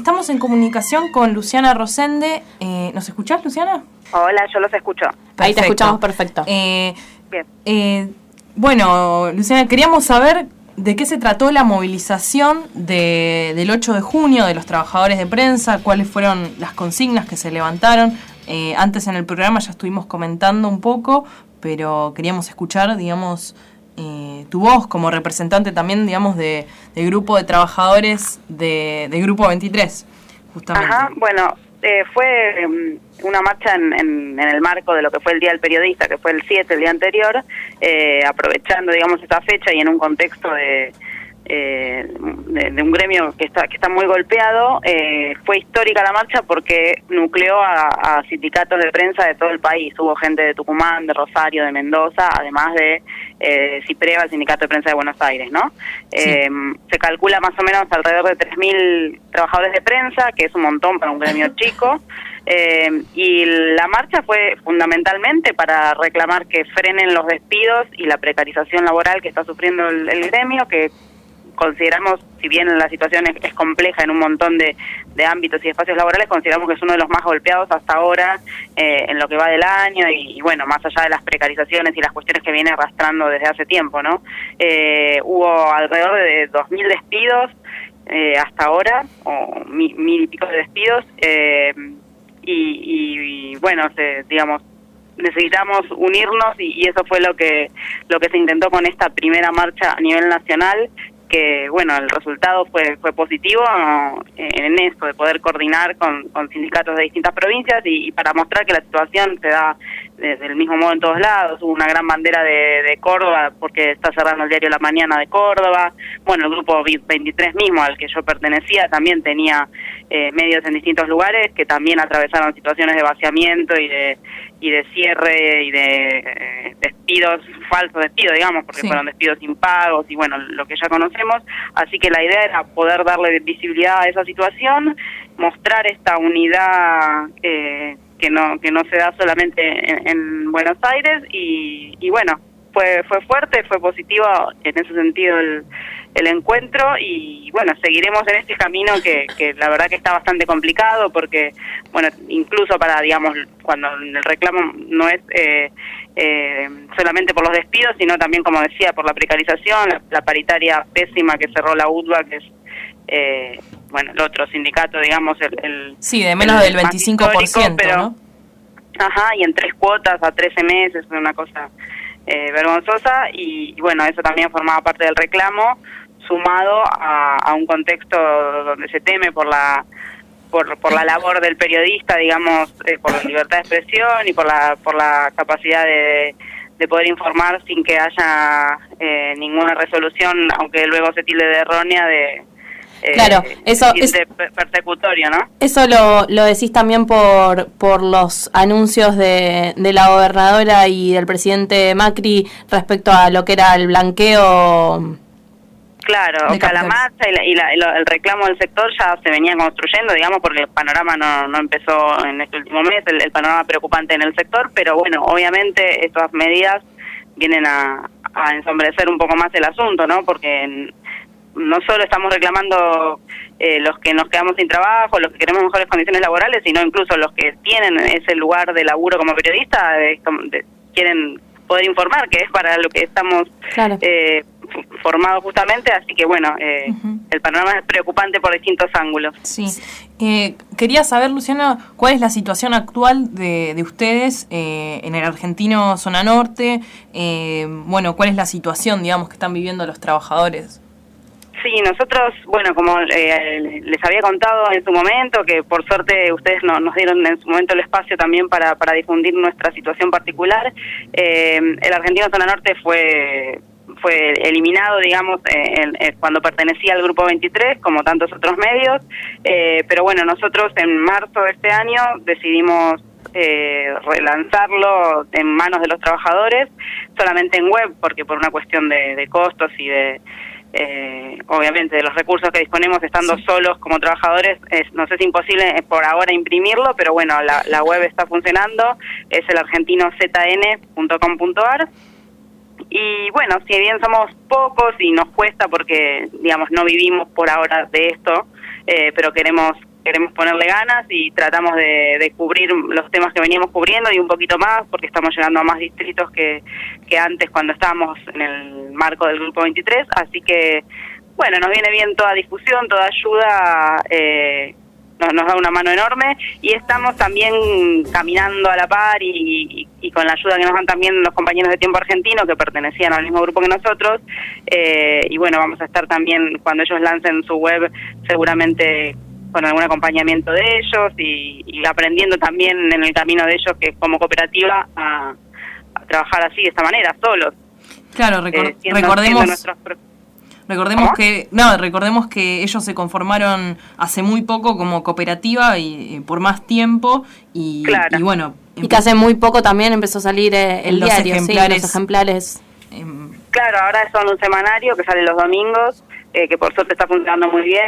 estamos en comunicación con Luciana Rosende. ¿Nos escuchás, Luciana? Hola, yo los escucho. Perfecto. Ahí te escuchamos perfecto. Bien. Bueno, Luciana, queríamos saber de qué se trató la movilización del 8 de junio de los trabajadores de prensa, cuáles fueron las consignas que se levantaron. Antes en el programa ya estuvimos comentando un poco, pero queríamos escuchar, digamos, tu voz como representante también, digamos, del grupo de trabajadores de Grupo 23, justamente. Ajá, bueno, fue una marcha en el marco de lo que fue el Día del Periodista, que fue el 7, el día anterior, aprovechando, digamos, esta fecha y en un contexto de un gremio que está muy golpeado. Fue histórica la marcha porque nucleó a sindicatos de prensa de todo el país. Hubo gente de Tucumán, de Rosario, de Mendoza, además de CIPREVA, el Sindicato de Prensa de Buenos Aires, ¿no? Sí. Se calcula más o menos alrededor de 3.000 trabajadores de prensa, que es un montón para un gremio chico. Y la marcha fue fundamentalmente para reclamar que frenen los despidos y la precarización laboral que está sufriendo el gremio, que consideramos, si bien la situación es compleja en un montón de ámbitos y espacios laborales, consideramos que es uno de los más golpeados hasta ahora en lo que va del año y bueno, más allá de las precarizaciones y las cuestiones que viene arrastrando desde hace tiempo, ¿no? Hubo alrededor de 2.000 despidos hasta ahora, o 1.000 y pico de despidos, y bueno, digamos, necesitamos unirnos y eso fue lo que se intentó con esta primera marcha a nivel nacional, que bueno, el resultado fue positivo en esto de poder coordinar con sindicatos de distintas provincias y para mostrar que la situación se da del mismo modo en todos lados. Hubo una gran bandera de Córdoba porque está cerrando el diario La Mañana de Córdoba. Bueno, el grupo 23 mismo al que yo pertenecía también tenía medios en distintos lugares que también atravesaron situaciones de vaciamiento y de cierre y de despidos, falsos despidos, digamos, porque sí, fueron despidos impagos y bueno, lo que ya conocemos. Así que la idea era poder darle visibilidad a esa situación, mostrar esta unidad que no se da solamente en Buenos Aires y bueno, fue fuerte, fue positivo en ese sentido el encuentro y bueno, seguiremos en este camino que la verdad que está bastante complicado porque bueno, incluso para, digamos, cuando el reclamo no es solamente por los despidos, sino también, como decía, por la precarización, la paritaria pésima que cerró la UTBA, que es bueno, el otro sindicato, digamos, sí, de menos del 25%, pero, ¿no? Ajá, y en 3 cuotas a 13 meses, una cosa vergonzosa, y bueno, eso también formaba parte del reclamo, sumado a un contexto donde se teme por la labor del periodista, digamos, por la libertad de expresión y por la capacidad de poder informar sin que haya ninguna resolución, aunque luego se tilde de errónea, claro, eso es persecutorio, ¿no? Eso lo decís también por los anuncios de la gobernadora y del presidente Macri respecto a lo que era el blanqueo. Claro, o sea, la marcha y el reclamo del sector ya se venía construyendo, digamos, porque el panorama no empezó en este último mes, el panorama preocupante en el sector, pero bueno, obviamente estas medidas vienen a ensombrecer un poco más el asunto, ¿no? Porque no solo estamos reclamando los que nos quedamos sin trabajo, los que queremos mejores condiciones laborales, sino incluso los que tienen ese lugar de laburo como periodista, quieren poder informar, que es para lo que estamos claro, formados justamente, así que bueno, el panorama es preocupante por distintos ángulos. Sí. Quería saber, Luciana, ¿cuál es la situación actual de ustedes en el argentino Zona Norte? Bueno, ¿cuál es la situación, digamos, que están viviendo los trabajadores? Sí, nosotros, bueno, como les había contado en su momento, que por suerte ustedes nos dieron en su momento el espacio también para difundir nuestra situación particular, el argentino Zona Norte fue eliminado, digamos, cuando pertenecía al Grupo 23, como tantos otros medios, pero bueno, nosotros en marzo de este año decidimos relanzarlo en manos de los trabajadores, solamente en web, porque por una cuestión de costos y obviamente de los recursos que disponemos estando solos como trabajadores, nos es imposible por ahora imprimirlo, pero bueno, la web está funcionando, es el argentinozn.com.ar. Y bueno, si bien somos pocos y nos cuesta porque, digamos, no vivimos por ahora de esto, pero queremos queremos ponerle ganas y tratamos de cubrir los temas que veníamos cubriendo y un poquito más, porque estamos llegando a más distritos que antes cuando estábamos en el marco del Grupo 23, así que, bueno, nos viene bien toda difusión, toda ayuda, nos da una mano enorme, y estamos también caminando a la par y con la ayuda que nos dan también los compañeros de Tiempo Argentino que pertenecían al mismo grupo que nosotros, y bueno, vamos a estar también cuando ellos lancen su web seguramente con algún acompañamiento de ellos y aprendiendo también en el camino de ellos, que como cooperativa, a trabajar así, de esta manera, solos. Claro, recordemos que ellos se conformaron hace muy poco como cooperativa y por más tiempo y bueno, y que hace muy poco también empezó a salir el diario, los ejemplares. Claro, ahora son un semanario que sale los domingos, que por suerte está funcionando muy bien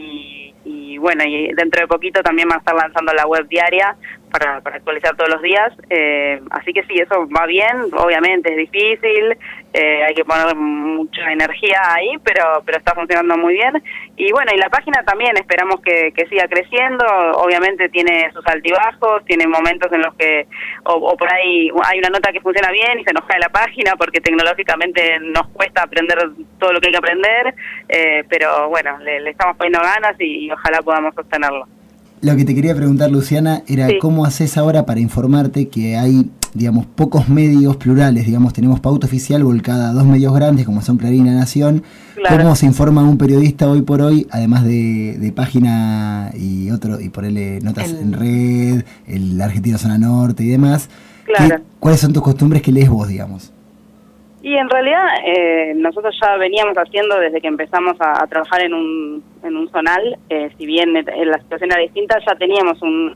y bueno, y dentro de poquito también va a estar lanzando la web diaria para actualizar todos los días, así que sí, eso va bien, obviamente es difícil, hay que poner mucha energía ahí, pero está funcionando muy bien, y bueno, y la página también esperamos que siga creciendo, obviamente tiene sus altibajos, tiene momentos en los que, o por ahí hay una nota que funciona bien y se nos cae la página porque tecnológicamente nos cuesta aprender todo lo que hay que aprender, pero bueno, le estamos poniendo ganas y ojalá podamos sostenerlo. Lo que te quería preguntar, Luciana, era cómo haces ahora para informarte que hay, digamos, pocos medios plurales, digamos, tenemos Pauta Oficial volcada a 2 medios grandes como son Clarín y La Nación. Claro. ¿Cómo se informa un periodista hoy por hoy, además de página y ponerle notas en red, el Argentino Zona Norte y demás? Claro. ¿Cuáles son tus costumbres que lees vos, digamos? Y en realidad nosotros ya veníamos haciendo desde que empezamos a trabajar en un zonal, si bien la situación era distinta, ya teníamos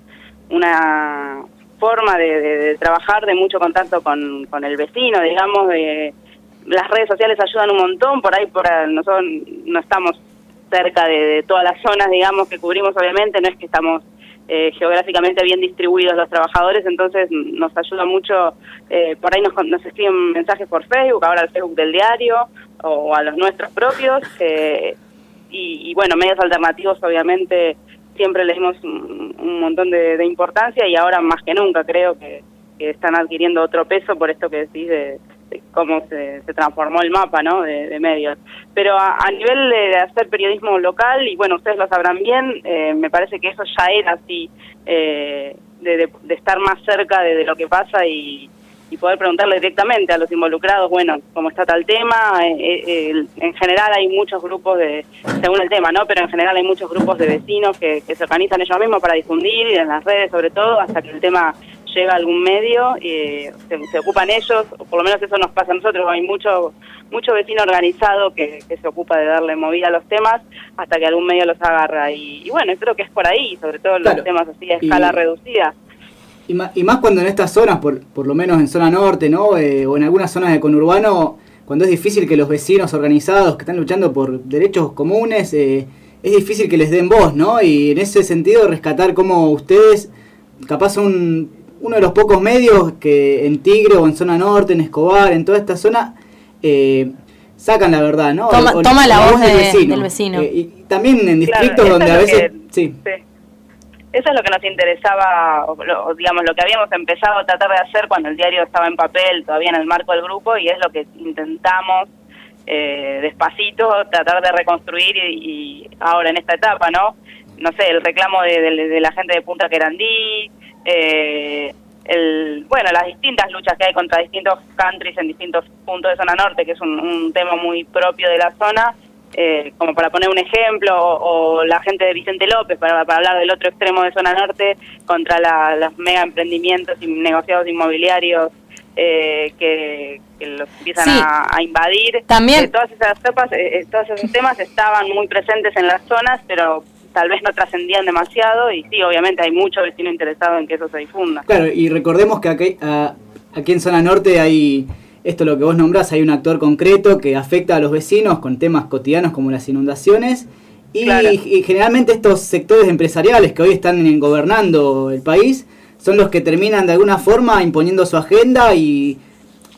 una forma de trabajar, de mucho contacto con el vecino, digamos, las redes sociales ayudan un montón, por ahí nosotros no estamos cerca de todas las zonas, digamos, que cubrimos, obviamente, no es que estamos geográficamente bien distribuidos los trabajadores, entonces nos ayuda mucho, por ahí nos escriben mensajes por Facebook, ahora al Facebook del diario, o a los nuestros propios, y bueno, medios alternativos obviamente siempre le dimos un montón de importancia, y ahora más que nunca creo que están adquiriendo otro peso por esto que decís de cómo se transformó el mapa, ¿no?, de medios. Pero a nivel de hacer periodismo local, y bueno, ustedes lo sabrán bien, me parece que eso ya era así, de estar más cerca de lo que pasa y poder preguntarle directamente a los involucrados, bueno, cómo está tal tema. En general hay muchos grupos según el tema, ¿no?, pero en general hay muchos grupos de vecinos que se organizan ellos mismos para difundir, y en las redes sobre todo, hasta que el tema llega a algún medio, se ocupan ellos, o por lo menos eso nos pasa a nosotros. Hay mucho vecino organizado que se ocupa de darle movida a los temas hasta que algún medio los agarra, y bueno, creo que es por ahí, sobre todo los temas así a escala reducida. Y más cuando en estas zonas, por lo menos en zona norte, ¿no?, o en algunas zonas de conurbano, cuando es difícil que los vecinos organizados que están luchando por derechos comunes, es difícil que les den voz, ¿no? Y en ese sentido rescatar cómo ustedes, capaz son uno de los pocos medios que en Tigre o en zona norte, en Escobar, en toda esta zona, sacan la verdad, ¿no? Toma la voz del vecino. Y también en distritos donde a veces... Sí. Eso es lo que nos interesaba, digamos, lo que habíamos empezado a tratar de hacer cuando el diario estaba en papel, todavía en el marco del grupo, y es lo que intentamos despacito tratar de reconstruir y ahora en esta etapa, ¿no? No sé, el reclamo de la gente de Punta Querandí, bueno, las distintas luchas que hay contra distintos countries en distintos puntos de zona norte, que es un tema muy propio de la zona, como para poner un ejemplo, o la gente de Vicente López, para hablar del otro extremo de zona norte, contra los mega emprendimientos y negociados inmobiliarios que los empiezan a invadir. También todos esos temas estaban muy presentes en las zonas, pero tal vez no trascendían demasiado, y sí, obviamente hay mucho vecino interesado en que eso se difunda. Claro, y recordemos que aquí en zona norte hay... Esto lo que vos nombrás, hay un actor concreto que afecta a los vecinos con temas cotidianos como las inundaciones, y, claro, y generalmente estos sectores empresariales que hoy están gobernando el país son los que terminan de alguna forma imponiendo su agenda, y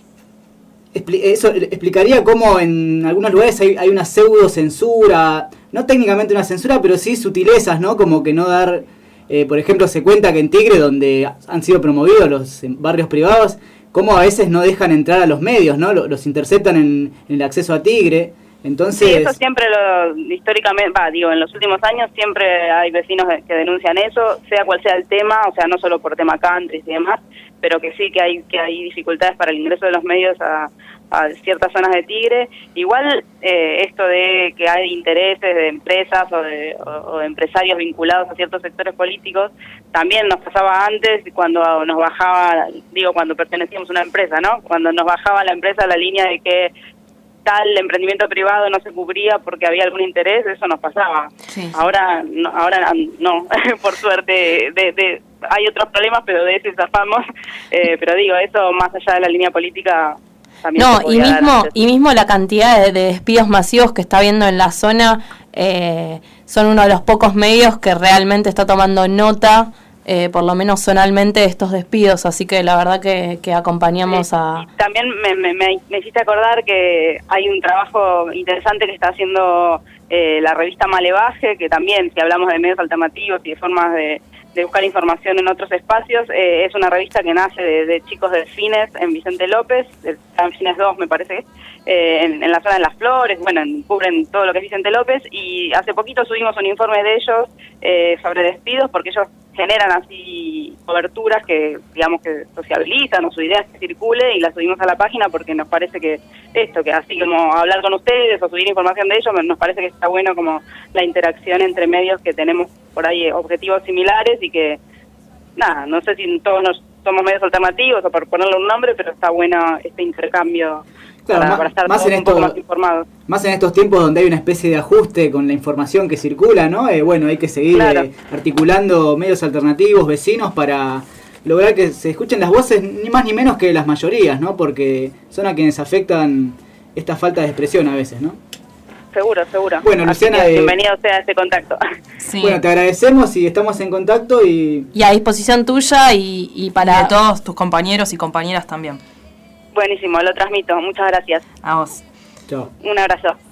eso explicaría cómo en algunos lugares hay una pseudo censura, no técnicamente una censura, pero sí sutilezas, ¿no? Como que no dar, por ejemplo, se cuenta que en Tigre, donde han sido promovidos los barrios privados, como a veces no dejan entrar a los medios, ¿no? Los interceptan en el acceso a Tigre. Entonces, sí, eso siempre históricamente, en los últimos años siempre hay vecinos que denuncian eso, sea cual sea el tema, o sea, no solo por tema country y demás, pero que sí que hay dificultades para el ingreso de los medios a ciertas zonas de Tigre. Igual esto de que hay intereses de empresas o de empresarios vinculados a ciertos sectores políticos, también nos pasaba antes cuando nos bajaba, cuando pertenecíamos a una empresa, ¿no? Cuando nos bajaba la empresa la línea de que tal emprendimiento privado no se cubría porque había algún interés, eso nos pasaba. Sí. Ahora no, por suerte hay otros problemas, pero de eso zafamos. Pero eso más allá de la línea política también. No, y mismo la cantidad de despidos masivos que está habiendo en la zona, son uno de los pocos medios que realmente está tomando nota, por lo menos zonalmente, de estos despidos, así que la verdad que acompañamos a... Y también me hiciste acordar que hay un trabajo interesante que está haciendo la revista Malevaje, que también, si hablamos de medios alternativos y de formas de buscar información en otros espacios, es una revista que nace de chicos de Fines en Vicente López, en Fines 2 me parece, en la zona de Las Flores, cubren todo lo que es Vicente López, y hace poquito subimos un informe de ellos sobre despidos, porque ellos generan así coberturas que, digamos, que sociabilizan o su idea es que circule, y la subimos a la página porque nos parece que que así como hablar con ustedes o subir información de ellos, nos parece que está bueno como la interacción entre medios que tenemos por ahí objetivos similares y que, no sé si todos somos medios alternativos o por ponerle un nombre, pero está bueno este intercambio. Claro, para estar todos un poco más informados. Más en estos tiempos donde hay una especie de ajuste con la información que circula, ¿no? Hay que seguir articulando medios alternativos, vecinos, para lograr que se escuchen las voces, ni más ni menos que las mayorías, ¿no? Porque son a quienes afectan esta falta de expresión a veces, ¿no? Seguro. Bueno, Luciana, bienvenido sea este contacto. Sí. Bueno, te agradecemos y estamos en contacto y a disposición tuya y para de todos tus compañeros y compañeras también. Buenísimo, lo transmito. Muchas gracias. A vos. Chao. Un abrazo.